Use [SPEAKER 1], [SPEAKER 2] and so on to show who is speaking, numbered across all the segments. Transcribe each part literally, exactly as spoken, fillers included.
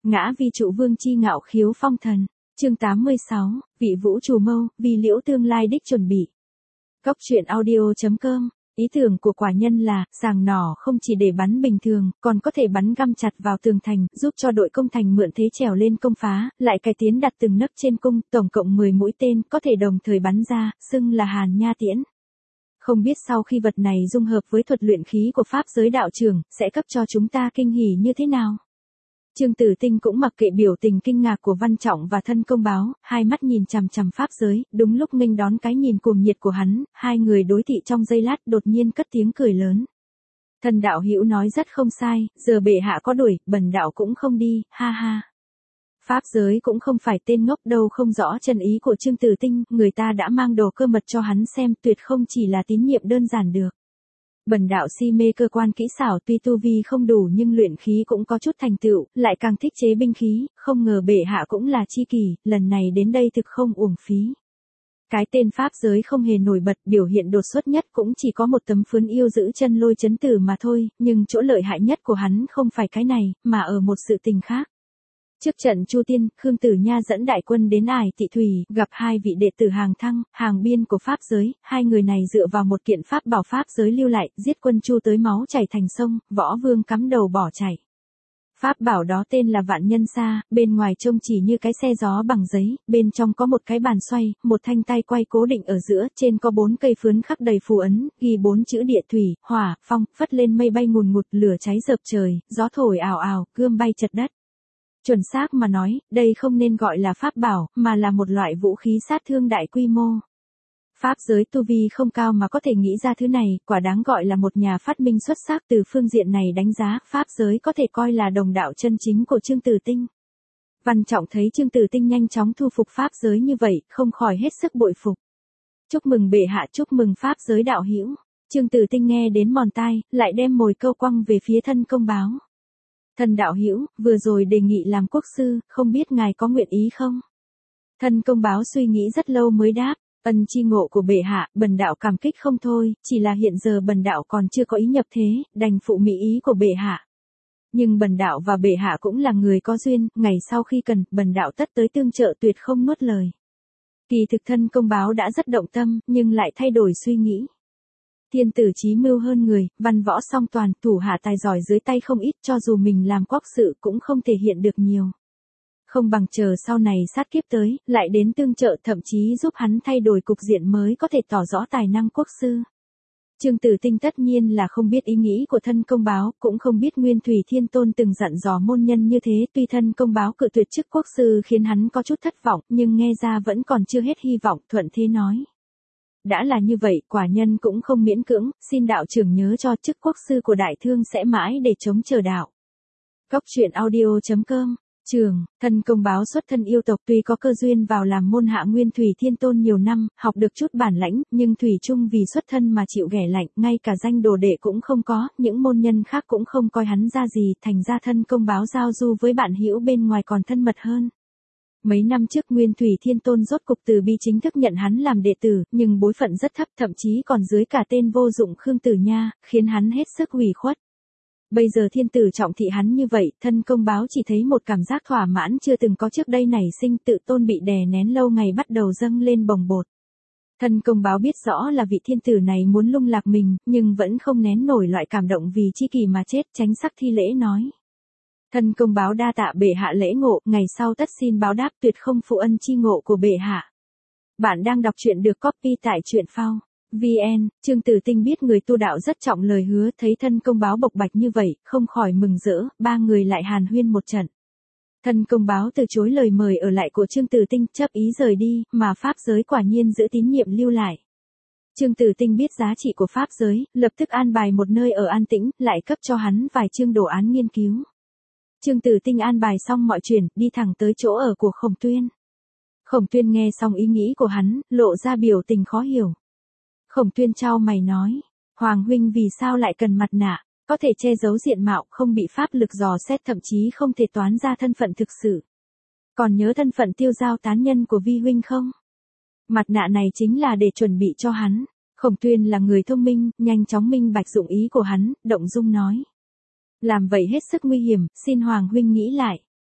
[SPEAKER 1] Ngã vi trụ vương chi ngạo khiếu phong thần. Chương tám mươi sáu, vị vũ trù mâu, vì liễu tương lai đích chuẩn bị. Cốc truyện audio chấm com. Ý tưởng của quả nhân là, sàng nỏ không chỉ để bắn bình thường, còn có thể bắn găm chặt vào tường thành, giúp cho đội công thành mượn thế trèo lên công phá, lại cải tiến đặt từng nấc trên cung, tổng cộng mười mũi tên, có thể đồng thời bắn ra, xưng là Hàn Nha tiễn. Không biết sau khi vật này dung hợp với thuật luyện khí của Pháp giới đạo trưởng, sẽ cấp cho chúng ta kinh hỉ như thế nào? Trương Tử Tinh cũng mặc kệ biểu tình kinh ngạc của Văn Trọng và Thân Công Báo, hai mắt nhìn chằm chằm Pháp giới, đúng lúc nghênh đón cái nhìn cuồng nhiệt của hắn, hai người đối thị trong giây lát đột nhiên cất tiếng cười lớn. Thần đạo hữu nói rất không sai, giờ bệ hạ có đuổi, bần đạo cũng không đi, ha ha. Pháp giới cũng không phải tên ngốc đâu, không rõ chân ý của Trương Tử Tinh, người ta đã mang đồ cơ mật cho hắn xem, tuyệt không chỉ là tín nhiệm đơn giản được. Bần đạo si mê cơ quan kỹ xảo, tuy tu vi không đủ nhưng luyện khí cũng có chút thành tựu, lại càng thích chế binh khí, không ngờ bệ hạ cũng là chi kỷ, lần này đến đây thực không uổng phí. Cái tên Pháp giới không hề nổi bật, biểu hiện đột xuất nhất cũng chỉ có một tấm phướn yêu giữ chân lôi chấn tử mà thôi, nhưng chỗ lợi hại nhất của hắn không phải cái này, mà ở một sự tình khác. Trước trận Chu Tiên, Khương Tử Nha dẫn đại quân đến Ải Tị Thủy, gặp hai vị đệ tử hàng thăng, hàng biên của Pháp giới, hai người này dựa vào một kiện pháp bảo Pháp giới lưu lại, giết quân Chu tới máu chảy thành sông, võ vương cắm đầu bỏ chạy. Pháp bảo đó tên là Vạn Nhân Sa, bên ngoài trông chỉ như cái xe gió bằng giấy, bên trong có một cái bàn xoay, một thanh tay quay cố định ở giữa, trên có bốn cây phướn khắc đầy phù ấn, ghi bốn chữ địa thủy, hỏa, phong, phất lên mây bay ngùn ngụt, lửa cháy rợp trời, gió thổi ào ào, gươm bay chật đất. Chuẩn xác mà nói, đây không nên gọi là pháp bảo, mà là một loại vũ khí sát thương đại quy mô. Pháp giới tu vi không cao mà có thể nghĩ ra thứ này, quả đáng gọi là một nhà phát minh xuất sắc. Từ phương diện này đánh giá, Pháp giới có thể coi là đồng đạo chân chính của Trương Tử Tinh. Văn Trọng thấy Trương Tử Tinh nhanh chóng thu phục Pháp giới như vậy, không khỏi hết sức bội phục. Chúc mừng bệ hạ, chúc mừng Pháp giới đạo hữu. Trương Tử Tinh nghe đến mòn tai, lại đem mồi câu quăng về phía Thân Công Báo. Thần đạo hữu, vừa rồi đề nghị làm quốc sư, không biết ngài có nguyện ý không? Thân Công Báo suy nghĩ rất lâu mới đáp, ân chi ngộ của bệ hạ, bần đạo cảm kích không thôi, chỉ là hiện giờ bần đạo còn chưa có ý nhập thế, đành phụ mỹ ý của bệ hạ. Nhưng bần đạo và bệ hạ cũng là người có duyên, ngày sau khi cần, bần đạo tất tới tương trợ tuyệt không nuốt lời. Kỳ thực Thân Công Báo đã rất động tâm, nhưng lại thay đổi suy nghĩ. Thiên tử chí mưu hơn người, văn võ song toàn, thủ hạ tài giỏi dưới tay không ít, cho dù mình làm quốc sự cũng không thể hiện được nhiều. Không bằng chờ sau này sát kiếp tới, lại đến tương trợ, thậm chí giúp hắn thay đổi cục diện mới có thể tỏ rõ tài năng quốc sư. Trương Tử Tinh tất nhiên là không biết ý nghĩ của Thân Công Báo, cũng không biết Nguyên Thủy Thiên Tôn từng dặn dò môn nhân như thế, tuy Thân Công Báo cự tuyệt chức quốc sư khiến hắn có chút thất vọng, nhưng nghe ra vẫn còn chưa hết hy vọng, thuận thế nói. Đã là như vậy, quả nhân cũng không miễn cưỡng, xin đạo trưởng nhớ cho chức quốc sư của đại thương sẽ mãi để chống chờ đạo. Cốc truyện audio chấm com. Trường, Thân Công Báo xuất thân yêu tộc, tuy có cơ duyên vào làm môn hạ Nguyên Thủy Thiên Tôn nhiều năm, học được chút bản lãnh, nhưng thủy chung vì xuất thân mà chịu ghẻ lạnh, ngay cả danh đồ đệ cũng không có, những môn nhân khác cũng không coi hắn ra gì, thành ra Thân Công Báo giao du với bạn hữu bên ngoài còn thân mật hơn. Mấy năm trước Nguyên Thủy Thiên Tôn rốt cục từ bi chính thức nhận hắn làm đệ tử, nhưng bối phận rất thấp, thậm chí còn dưới cả tên vô dụng Khương Tử Nha, khiến hắn hết sức ủy khuất. Bây giờ thiên tử trọng thị hắn như vậy, Thân Công Báo chỉ thấy một cảm giác thỏa mãn chưa từng có trước đây nảy sinh, tự tôn bị đè nén lâu ngày bắt đầu dâng lên bồng bột. Thân Công Báo biết rõ là vị thiên tử này muốn lung lạc mình, nhưng vẫn không nén nổi loại cảm động vì chi kỷ mà chết, tránh sắc thi lễ nói. Thân Công Báo đa tạ bệ hạ lễ ngộ, ngày sau tất xin báo đáp, tuyệt không phụ ân chi ngộ của bệ hạ. Bạn đang đọc truyện được copy tại truyện phao chấm vn. Trương Tử Tinh biết người tu đạo rất trọng lời hứa, thấy Thân Công Báo bộc bạch như vậy, không khỏi mừng rỡ, ba người lại hàn huyên một trận. Thân Công Báo từ chối lời mời ở lại của Trương Tử Tinh, chấp ý rời đi, mà Pháp giới quả nhiên giữ tín nhiệm lưu lại. Trương Tử Tinh biết giá trị của Pháp giới, lập tức an bài một nơi ở an tĩnh, lại cấp cho hắn vài chương đồ án nghiên cứu. Trương Tử Tinh an bài xong mọi chuyện, đi thẳng tới chỗ ở của Khổng Tuyên. Khổng Tuyên nghe xong ý nghĩ của hắn, lộ ra biểu tình khó hiểu. Khổng Tuyên chau mày nói, Hoàng huynh vì sao lại cần mặt nạ, có thể che giấu diện mạo, không bị pháp lực dò xét, thậm chí không thể toán ra thân phận thực sự. Còn nhớ thân phận tiêu giao tán nhân của vi huynh không? Mặt nạ này chính là để chuẩn bị cho hắn. Khổng Tuyên là người thông minh, nhanh chóng minh bạch dụng ý của hắn, động dung nói. Làm vậy hết sức nguy hiểm, xin Hoàng huynh nghĩ lại.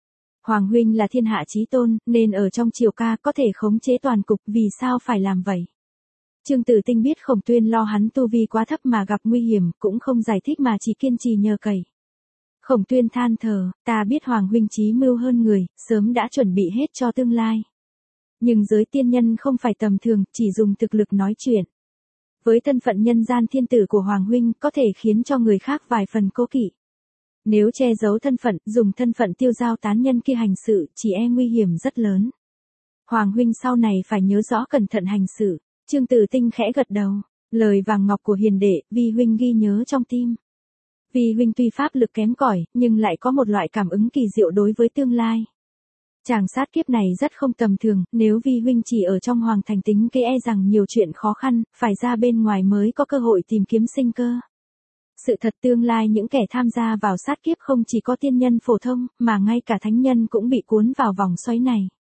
[SPEAKER 1] Hoàng huynh là thiên hạ chí tôn, nên ở trong triều ca có thể khống chế toàn cục, vì sao phải làm vậy? Trương Tử Tinh biết Khổng Tuyên lo hắn tu vi quá thấp mà gặp nguy hiểm, cũng không giải thích mà chỉ kiên trì nhờ cậy. Khổng Tuyên than thở, ta biết Hoàng huynh chí mưu hơn người, sớm đã chuẩn bị hết cho tương lai. Nhưng giới tiên nhân không phải tầm thường, chỉ dùng thực lực nói chuyện. Với thân phận nhân gian thiên tử của Hoàng huynh có thể khiến cho người khác vài phần cố kỵ. Nếu che giấu thân phận, dùng thân phận tiêu giao tán nhân kia hành sự, chỉ e nguy hiểm rất lớn. Hoàng huynh sau này phải nhớ rõ cẩn thận hành sự. Trương Tử Tinh khẽ gật đầu, lời vàng ngọc của hiền đệ, vi huynh ghi nhớ trong tim. Vi huynh tuy pháp lực kém cỏi, nhưng lại có một loại cảm ứng kỳ diệu đối với tương lai. Chàng sát kiếp này rất không tầm thường, nếu vi huynh chỉ ở trong hoàng thành tính kế e rằng nhiều chuyện khó khăn, phải ra bên ngoài mới có cơ hội tìm kiếm sinh cơ. Sự thật tương lai những kẻ tham gia vào sát kiếp không chỉ có tiên nhân phổ thông, mà ngay cả thánh nhân cũng bị cuốn vào vòng xoáy này.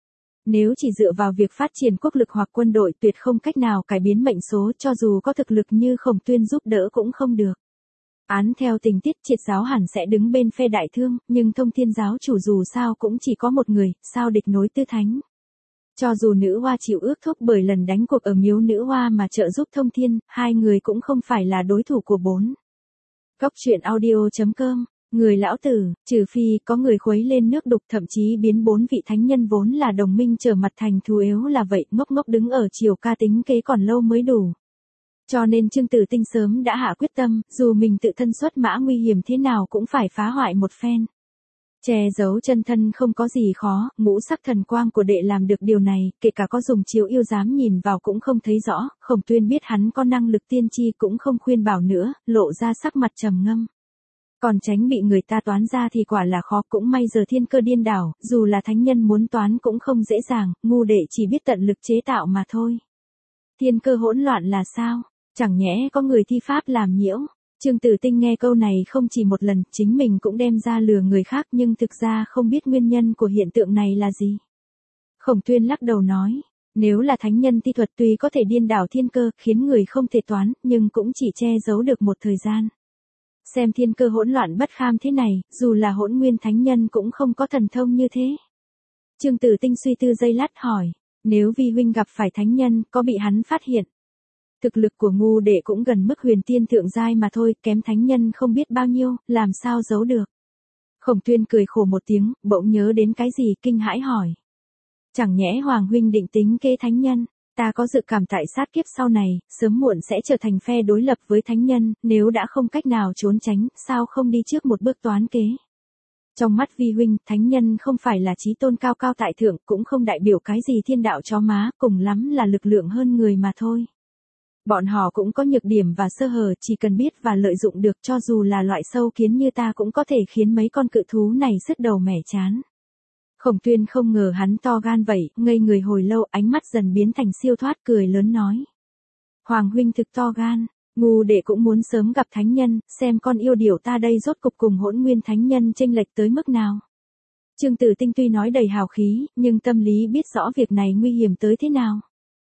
[SPEAKER 1] Nếu chỉ dựa vào việc phát triển quốc lực hoặc quân đội tuyệt không cách nào cải biến mệnh số, cho dù có thực lực như Khổng Tuyên giúp đỡ cũng không được. Án theo tình tiết Triệt giáo hẳn sẽ đứng bên phe Đại Thương, nhưng Thông Thiên giáo chủ dù sao cũng chỉ có một người, sao địch nối Tư Thánh. Cho dù nữ hoa chịu ước thúc bởi lần đánh cuộc ở miếu nữ hoa mà trợ giúp Thông Thiên, hai người cũng không phải là đối thủ của bốn. Góc truyện audio chấm com. Người lão tử, trừ phi có người khuấy lên nước đục, thậm chí biến bốn vị thánh nhân vốn là đồng minh trở mặt thành thù, yếu là vậy, ngốc ngốc đứng ở triều ca tính kế còn lâu mới đủ. Cho nên Trương Tử Tinh sớm đã hạ quyết tâm, dù mình tự thân xuất mã nguy hiểm thế nào cũng phải phá hoại một phen. Che giấu chân thân không có gì khó, ngũ sắc thần quang của đệ làm được điều này, kể cả có dùng chiếu yêu dám nhìn vào cũng không thấy rõ. Khổng Tuyên biết hắn có năng lực tiên tri cũng không khuyên bảo nữa, lộ ra sắc mặt trầm ngâm. Còn tránh bị người ta toán ra thì quả là khó, cũng may giờ thiên cơ điên đảo, dù là thánh nhân muốn toán cũng không dễ dàng, ngu đệ chỉ biết tận lực chế tạo mà thôi. Thiên cơ hỗn loạn là sao? Chẳng nhẽ có người thi pháp làm nhiễu? Trương Tử Tinh nghe câu này không chỉ một lần, chính mình cũng đem ra lừa người khác nhưng thực ra không biết nguyên nhân của hiện tượng này là gì. Khổng Tuyên lắc đầu nói, nếu là thánh nhân thi thuật tuy có thể điên đảo thiên cơ, khiến người không thể toán, nhưng cũng chỉ che giấu được một thời gian. Xem thiên cơ hỗn loạn bất kham thế này, dù là hỗn nguyên thánh nhân cũng không có thần thông như thế. Trương Tử Tinh suy tư giây lát hỏi, nếu vi huynh gặp phải thánh nhân, có bị hắn phát hiện? Thực lực của ngu đệ cũng gần mức huyền tiên thượng giai mà thôi, kém thánh nhân không biết bao nhiêu, làm sao giấu được. Khổng Tuyên cười khổ một tiếng, bỗng nhớ đến cái gì, kinh hãi hỏi. Chẳng nhẽ Hoàng huynh định tính kế thánh nhân? Ta có dự cảm tại sát kiếp sau này, sớm muộn sẽ trở thành phe đối lập với thánh nhân, nếu đã không cách nào trốn tránh, sao không đi trước một bước toán kế. Trong mắt vi huynh, thánh nhân không phải là chí tôn cao cao tại thượng, cũng không đại biểu cái gì thiên đạo chó má, cùng lắm là lực lượng hơn người mà thôi. Bọn họ cũng có nhược điểm và sơ hở, chỉ cần biết và lợi dụng được, cho dù là loại sâu kiến như ta cũng có thể khiến mấy con cự thú này sứt đầu mẻ chán. Khổng Tuyên không ngờ hắn to gan vậy, ngây người hồi lâu, ánh mắt dần biến thành siêu thoát, cười lớn nói. Hoàng huynh thực to gan, ngu đệ cũng muốn sớm gặp thánh nhân, xem con yêu điểu ta đây rốt cục cùng hỗn nguyên thánh nhân chênh lệch tới mức nào. Trương Tử Tinh tuy nói đầy hào khí, nhưng tâm lý biết rõ việc này nguy hiểm tới thế nào.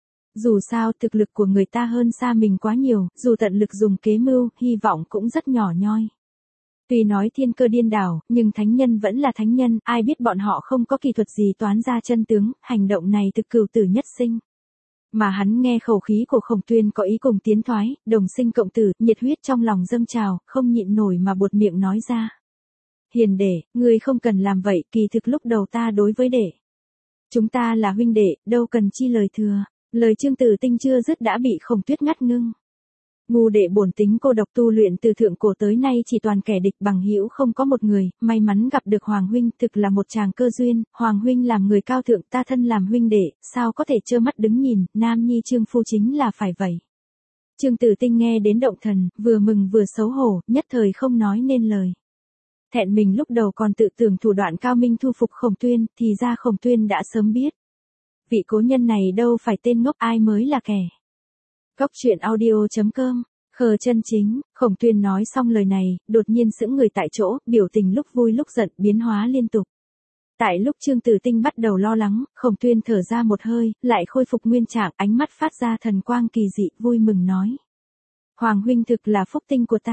[SPEAKER 1] Dù sao thực lực của người ta hơn xa mình quá nhiều, dù tận lực dùng kế mưu, hy vọng cũng rất nhỏ nhoi. Tuy nói thiên cơ điên đảo, nhưng thánh nhân vẫn là thánh nhân, ai biết bọn họ không có kỳ thuật gì toán ra chân tướng, hành động này thực cửu tử nhất sinh. Mà hắn nghe khẩu khí của Khổng Tuyên có ý cùng tiến thoái, đồng sinh cộng tử, nhiệt huyết trong lòng dâng trào, không nhịn nổi mà buột miệng nói ra. Hiền đệ, ngươi không cần làm vậy, kỳ thực lúc đầu ta đối với đệ. Chúng ta là huynh đệ, đâu cần chi lời thừa. Lời Trương Tử Tinh chưa dứt đã bị Khổng Tuyết ngắt ngưng. Ngu đệ bổn tính cô độc tu luyện từ thượng cổ tới nay chỉ toàn kẻ địch, bằng hữu không có một người, may mắn gặp được Hoàng huynh, thực là một chàng cơ duyên. Hoàng huynh làm người cao thượng, ta thân làm huynh đệ, sao có thể trơ mắt đứng nhìn, nam nhi Trương phu chính là phải vậy. Trương Tử Tinh nghe đến động thần, vừa mừng vừa xấu hổ, nhất thời không nói nên lời. Thẹn mình lúc đầu còn tự tưởng thủ đoạn cao minh thu phục Khổng Tuyên, thì ra Khổng Tuyên đã sớm biết. Vị cố nhân này đâu phải tên ngốc, ai mới là kẻ. Góc truyện audio chấm com. Khờ chân chính, Khổng Tuyên nói xong lời này, đột nhiên sững người tại chỗ, biểu tình lúc vui lúc giận, biến hóa liên tục. Tại lúc Trương Tử Tinh bắt đầu lo lắng, Khổng Tuyên thở ra một hơi, lại khôi phục nguyên trạng, ánh mắt phát ra thần quang kỳ dị, vui mừng nói. Hoàng huynh thực là phúc tinh của ta.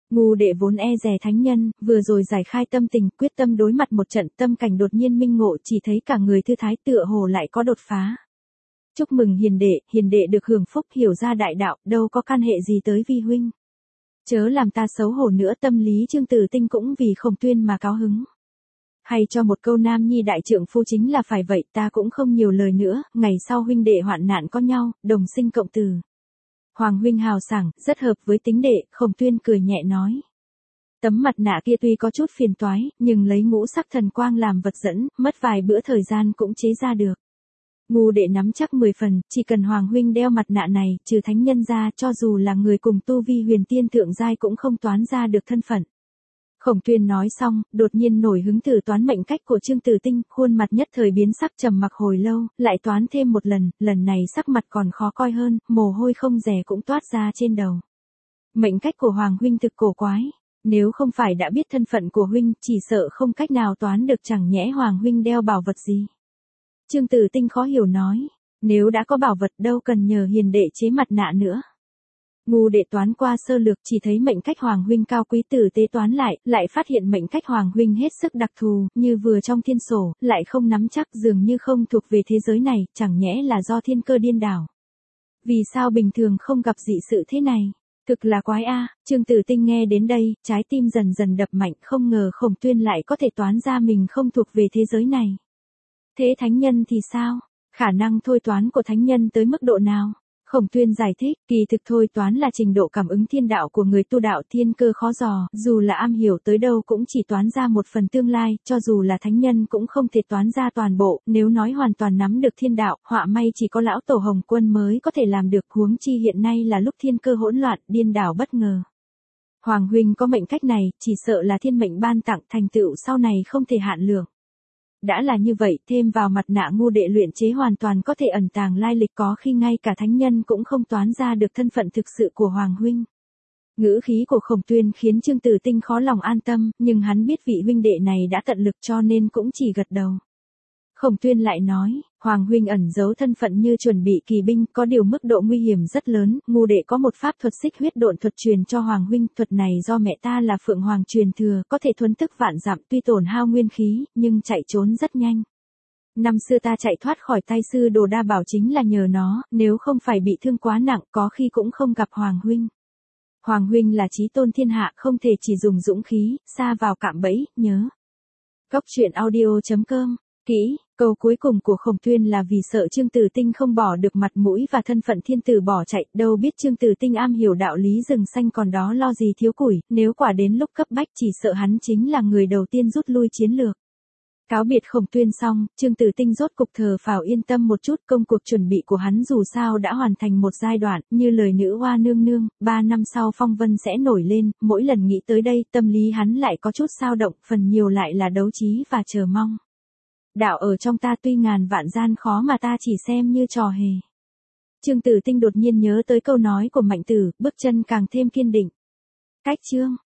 [SPEAKER 1] Ngu đệ vốn e dè thánh nhân, vừa rồi giải khai tâm tình, quyết tâm đối mặt một trận, tâm cảnh đột nhiên minh ngộ, chỉ thấy cả người thư thái tựa hồ lại có đột phá. Chúc mừng hiền đệ, hiền đệ được hưởng phúc, hiểu ra đại đạo, đâu có can hệ gì tới vi huynh. Chớ làm ta xấu hổ nữa, tâm lý Trương Tử Tinh cũng vì Khổng Tuyên mà cao hứng. Hay cho một câu nam nhi đại trượng phu chính là phải vậy, ta cũng không nhiều lời nữa, ngày sau huynh đệ hoạn nạn có nhau, đồng sinh cộng tử. Hoàng huynh hào sảng, rất hợp với tính đệ, Khổng Tuyên cười nhẹ nói. Tấm mặt nạ kia tuy có chút phiền toái, nhưng lấy ngũ sắc thần quang làm vật dẫn, mất vài bữa thời gian cũng chế ra được. Ngu đệ nắm chắc mười phần, chỉ cần Hoàng huynh đeo mặt nạ này, trừ thánh nhân ra, cho dù là người cùng tu vi huyền tiên thượng giai cũng không toán ra được thân phận. Khổng Tuyên nói xong, đột nhiên nổi hứng thử toán mệnh cách của Trương Tử Tinh, khuôn mặt nhất thời biến sắc, trầm mặc hồi lâu, lại toán thêm một lần, lần này sắc mặt còn khó coi hơn, mồ hôi không dè cũng toát ra trên đầu. Mệnh cách của Hoàng huynh thực cổ quái, nếu không phải đã biết thân phận của huynh, chỉ sợ không cách nào toán được, chẳng nhẽ Hoàng huynh đeo bảo vật gì. Trương Tử Tinh khó hiểu nói, nếu đã có bảo vật đâu cần nhờ hiền đệ chế mặt nạ nữa. Ngu đệ toán qua sơ lược, chỉ thấy mệnh cách Hoàng huynh cao quý, tử tế toán lại, lại phát hiện mệnh cách Hoàng huynh hết sức đặc thù, như vừa trong thiên sổ, lại không nắm chắc, dường như không thuộc về thế giới này, chẳng nhẽ là do thiên cơ điên đảo. Vì sao bình thường không gặp dị sự thế này? Thực là quái a. Trương Tử Tinh nghe đến đây, trái tim dần dần đập mạnh, không ngờ Khổng Tuyên lại có thể toán ra mình không thuộc về thế giới này. Thế thánh nhân thì sao? Khả năng thôi toán của thánh nhân tới mức độ nào? Khổng Tuyên giải thích, kỳ thực thôi toán là trình độ cảm ứng thiên đạo của người tu đạo, thiên cơ khó dò, dù là am hiểu tới đâu cũng chỉ toán ra một phần tương lai, cho dù là thánh nhân cũng không thể toán ra toàn bộ, nếu nói hoàn toàn nắm được thiên đạo, họa may chỉ có lão tổ Hồng Quân mới có thể làm được, huống chi hiện nay là lúc thiên cơ hỗn loạn, điên đảo bất ngờ. Hoàng huynh có mệnh cách này, chỉ sợ là thiên mệnh ban tặng, thành tựu sau này không thể hạn lượng. Đã là như vậy, thêm vào mặt nạ ngu đệ luyện chế hoàn toàn có thể ẩn tàng lai lịch, có khi ngay cả thánh nhân cũng không toán ra được thân phận thực sự của Hoàng huynh. Ngữ khí của Khổng Tuyên khiến Trương Tử Tinh khó lòng an tâm, nhưng hắn biết vị huynh đệ này đã tận lực cho nên cũng chỉ gật đầu. Khổng Tuyên lại nói, Hoàng huynh ẩn giấu thân phận như chuẩn bị kỳ binh, có điều mức độ nguy hiểm rất lớn, ngu đệ có một pháp thuật xích huyết độn thuật truyền cho Hoàng huynh, thuật này do mẹ ta là Phượng Hoàng truyền thừa, có thể thuấn tức vạn dặm, tuy tổn hao nguyên khí, nhưng chạy trốn rất nhanh. Năm xưa ta chạy thoát khỏi tay sư đồ đa bảo chính là nhờ nó, nếu không phải bị thương quá nặng, có khi cũng không gặp Hoàng huynh. Hoàng huynh là chí tôn thiên hạ, không thể chỉ dùng dũng khí, sa vào cạm bẫy, nhớ. Góc truyện audio chấm com. Kỹ, câu cuối cùng của Khổng Tuyên là vì sợ Trương Tử Tinh không bỏ được mặt mũi và thân phận thiên tử bỏ chạy, đâu biết Trương Tử Tinh am hiểu đạo lý rừng xanh còn đó lo gì thiếu củi, nếu quả đến lúc cấp bách chỉ sợ hắn chính là người đầu tiên rút lui chiến lược. Cáo biệt Khổng Tuyên xong, Trương Tử Tinh rốt cục thờ phào yên tâm một chút, công cuộc chuẩn bị của hắn dù sao đã hoàn thành một giai đoạn, như lời nữ hoa nương nương, ba năm sau phong vân sẽ nổi lên, mỗi lần nghĩ tới đây, tâm lý hắn lại có chút dao động, phần nhiều lại là đấu trí và chờ mong. Đạo ở trong ta tuy ngàn vạn gian khó mà ta chỉ xem như trò hề. Trương Tử Tinh đột nhiên nhớ tới câu nói của Mạnh Tử, bước chân càng thêm kiên định. Cách chương